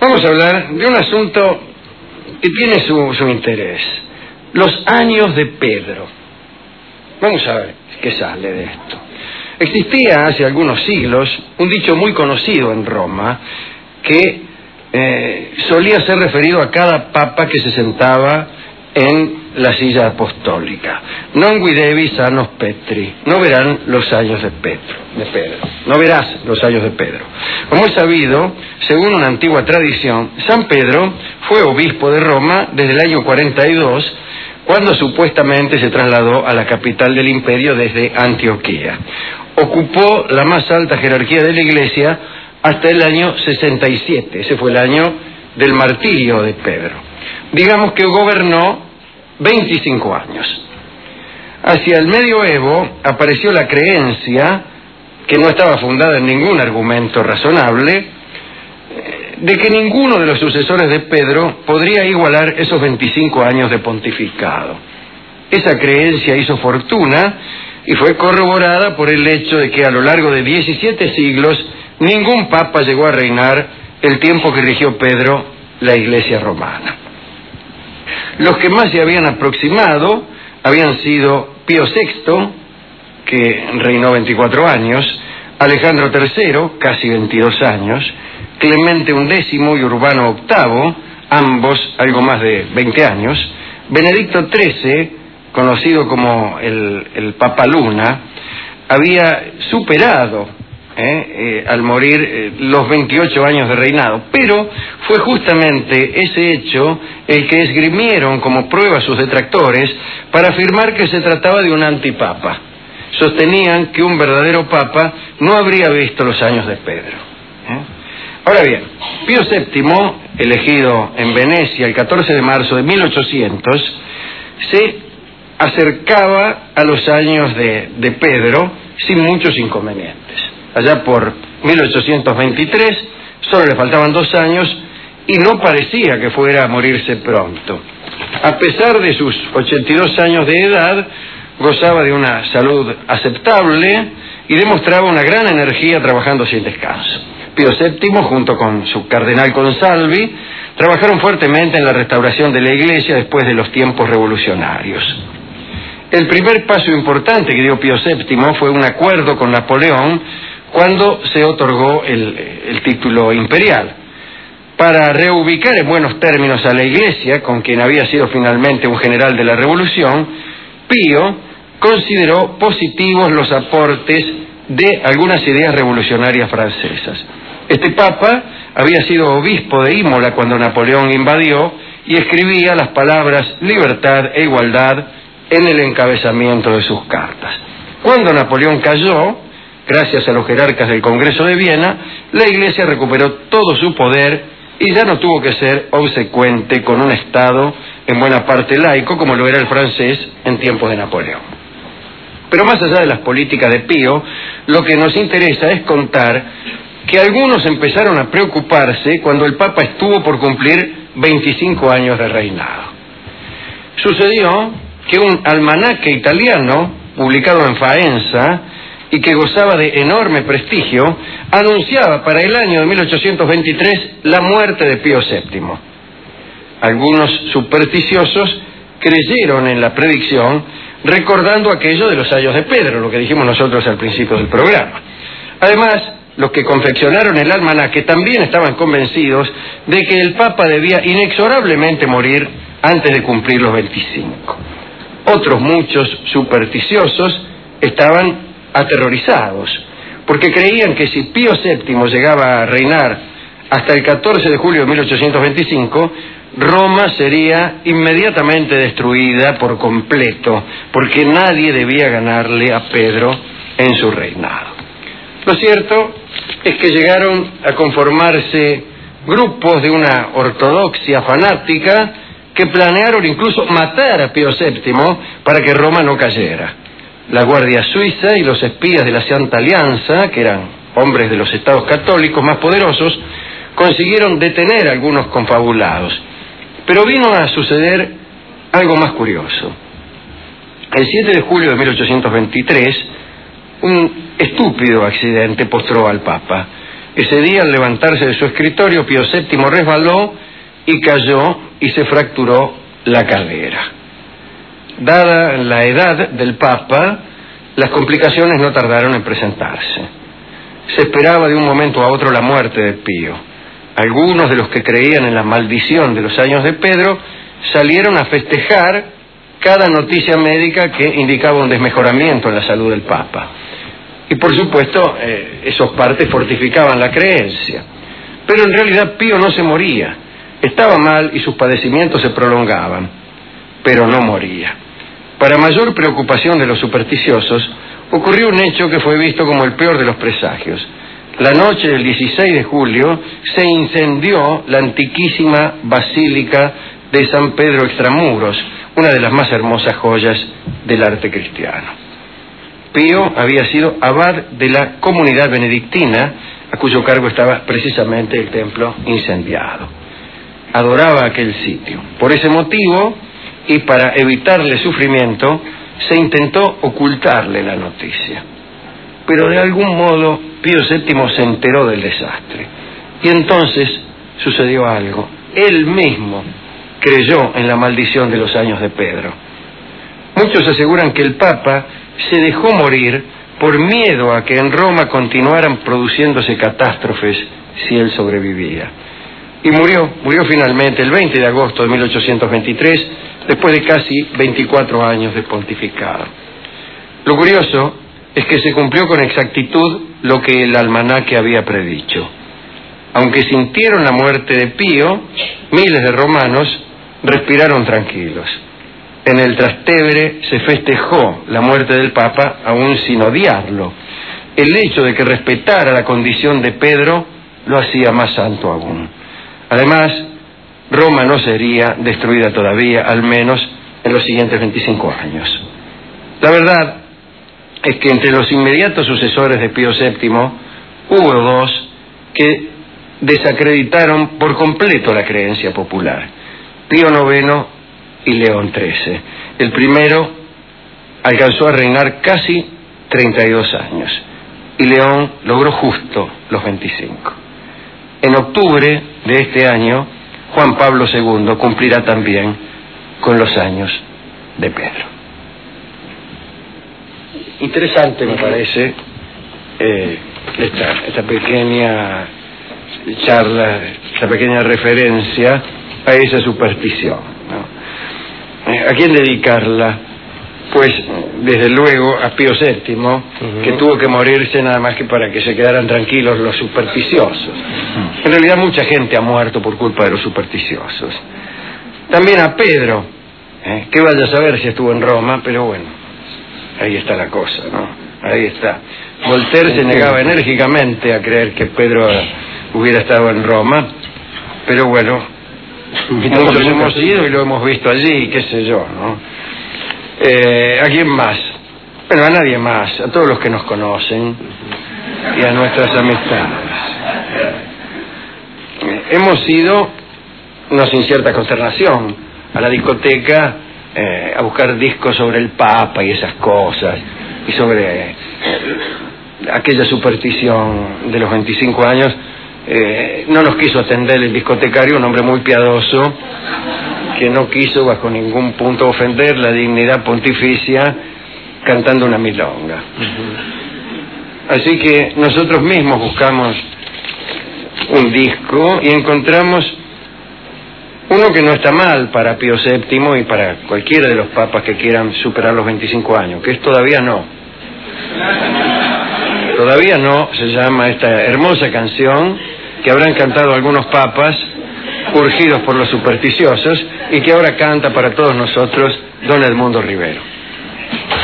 Vamos a hablar de un asunto que tiene su interés. Los años de Pedro. Vamos a ver qué sale de esto. Existía hace algunos siglos un dicho muy conocido en Roma que solía ser referido a cada papa que se sentaba en la silla apostólica. Non videvi sanos Petri, no verán los años de Pedro. No verás los años de Pedro. Como es sabido, según una antigua tradición, San Pedro fue obispo de Roma desde el año 42, cuando supuestamente se trasladó a la capital del imperio desde Antioquía. Ocupó la más alta jerarquía de la Iglesia hasta el año 67, ese fue el año del martirio de Pedro. Digamos que gobernó 25 años. Hacia el medioevo apareció la creencia, que no estaba fundada en ningún argumento razonable, de que ninguno de los sucesores de Pedro podría igualar esos 25 años de pontificado. Esa creencia hizo fortuna y fue corroborada por el hecho de que a lo largo de 17 siglos ningún papa llegó a reinar el tiempo que rigió Pedro la Iglesia romana. Los que más se habían aproximado habían sido Pío VI, que reinó 24 años, Alejandro III, casi 22 años, Clemente XI y Urbano VIII, ambos algo más de 20 años, Benedicto XIII, conocido como el Papa Luna, había superado al morir los 28 años de reinado, pero fue justamente ese hecho el que esgrimieron como prueba sus detractores para afirmar que se trataba de un antipapa. Sostenían que un verdadero papa no habría visto los años de Pedro. Ahora bien, Pío VII, elegido en Venecia el 14 de marzo de 1800, se acercaba a los años de Pedro sin muchos inconvenientes. Allá por 1823, solo le faltaban 2 años y no parecía que fuera a morirse pronto. A pesar de sus 82 años de edad, gozaba de una salud aceptable y demostraba una gran energía trabajando sin descanso. Pío VII, junto con su cardenal Consalvi, trabajaron fuertemente en la restauración de la Iglesia después de los tiempos revolucionarios. El primer paso importante que dio Pío VII fue un acuerdo con Napoleón cuando se otorgó el título imperial. Para reubicar en buenos términos a la Iglesia, con quien había sido finalmente un general de la Revolución, Pío consideró positivos los aportes de algunas ideas revolucionarias francesas. Este papa había sido obispo de Imola cuando Napoleón invadió y escribía las palabras libertad e igualdad en el encabezamiento de sus cartas. Cuando Napoleón cayó, gracias a los jerarcas del Congreso de Viena, la Iglesia recuperó todo su poder y ya no tuvo que ser obsecuente con un Estado en buena parte laico como lo era el francés en tiempos de Napoleón. Pero más allá de las políticas de Pío, lo que nos interesa es contar que algunos empezaron a preocuparse cuando el Papa estuvo por cumplir 25 años de reinado. Sucedió que un almanaque italiano, publicado en Faenza, y que gozaba de enorme prestigio, anunciaba para el año de 1823 la muerte de Pío VII. Algunos supersticiosos creyeron en la predicción, recordando aquello de los años de Pedro, lo que dijimos nosotros al principio del programa. Además, los que confeccionaron el almanaque también estaban convencidos de que el Papa debía inexorablemente morir antes de cumplir los 25. Otros muchos supersticiosos estaban aterrorizados, porque creían que si Pío VII llegaba a reinar hasta el 14 de julio de 1825, Roma sería inmediatamente destruida por completo, porque nadie debía ganarle a Pedro en su reinado. Lo cierto es que llegaron a conformarse grupos de una ortodoxia fanática que planearon incluso matar a Pío VII para que Roma no cayera. La Guardia Suiza y los espías de la Santa Alianza, que eran hombres de los estados católicos más poderosos, consiguieron detener a algunos confabulados. Pero vino a suceder algo más curioso. El 7 de julio de 1823, un estúpido accidente postró al Papa. Ese día, al levantarse de su escritorio, Pío VII resbaló y cayó y se fracturó la cadera. Dada la edad del Papa, las complicaciones no tardaron en presentarse. Se esperaba de un momento a otro la muerte de Pío. Algunos de los que creían en la maldición de los años de Pedro salieron a festejar cada noticia médica que indicaba un desmejoramiento en la salud del Papa. Y por supuesto, esos partes fortificaban la creencia. Pero en realidad Pío no se moría. Estaba mal y sus padecimientos se prolongaban, pero no moría. Para mayor preocupación de los supersticiosos, ocurrió un hecho que fue visto como el peor de los presagios. La noche del 16 de julio se incendió la antiquísima Basílica de San Pedro Extramuros, una de las más hermosas joyas del arte cristiano. Pío había sido abad de la comunidad benedictina, a cuyo cargo estaba precisamente el templo incendiado. Adoraba aquel sitio. Por ese motivo, y para evitarle sufrimiento, se intentó ocultarle la noticia. Pero de algún modo Pío VII se enteró del desastre. Y entonces sucedió algo. Él mismo creyó en la maldición de los años de Pedro. Muchos aseguran que el Papa se dejó morir por miedo a que en Roma continuaran produciéndose catástrofes si él sobrevivía. Y murió finalmente el 20 de agosto de 1823, después de casi 24 años de pontificado. Lo curioso es que se cumplió con exactitud lo que el almanaque había predicho. Aunque sintieron la muerte de Pío, miles de romanos respiraron tranquilos. En el Trastevere se festejó la muerte del Papa aún sin odiarlo. El hecho de que respetara la condición de Pedro lo hacía más santo aún. Además, Roma no sería destruida todavía, al menos en los siguientes 25 años. La verdad es que entre los inmediatos sucesores de Pío VII hubo dos que desacreditaron por completo la creencia popular: Pío IX y León XIII. El primero alcanzó a reinar casi 32 años y León logró justo los 25. En octubre de este año, Juan Pablo II cumplirá también con los años de Pedro. Interesante me parece esta pequeña charla, esta pequeña referencia a esa superstición, ¿no? ¿A quién dedicarla? Pues, desde luego, a Pío VII, que tuvo que morirse nada más que para que se quedaran tranquilos los supersticiosos. En realidad, mucha gente ha muerto por culpa de los supersticiosos. También a Pedro, que vaya a saber si estuvo en Roma, pero bueno, ahí está la cosa, ¿no? Ahí está. Voltaire se negaba enérgicamente a creer que Pedro hubiera estado en Roma, pero bueno, muchos hemos ido y lo hemos visto allí, qué sé yo, ¿no? ¿A quién más? Bueno, a nadie más, a todos los que nos conocen y a nuestras amistades. Hemos ido, no sin cierta consternación, a la discoteca a buscar discos sobre el Papa y esas cosas, y sobre aquella superstición de los 25 años. No nos quiso atender el discotecario, un hombre muy piadoso, que no quiso bajo ningún punto ofender la dignidad pontificia cantando una milonga. Así que nosotros mismos buscamos un disco y encontramos uno que no está mal para Pío VII y para cualquiera de los papas que quieran superar los 25 años, que es Todavía no. Todavía no se llama esta hermosa canción que habrán cantado algunos papas urgidos por los supersticiosos y que ahora canta para todos nosotros don Edmundo Rivero.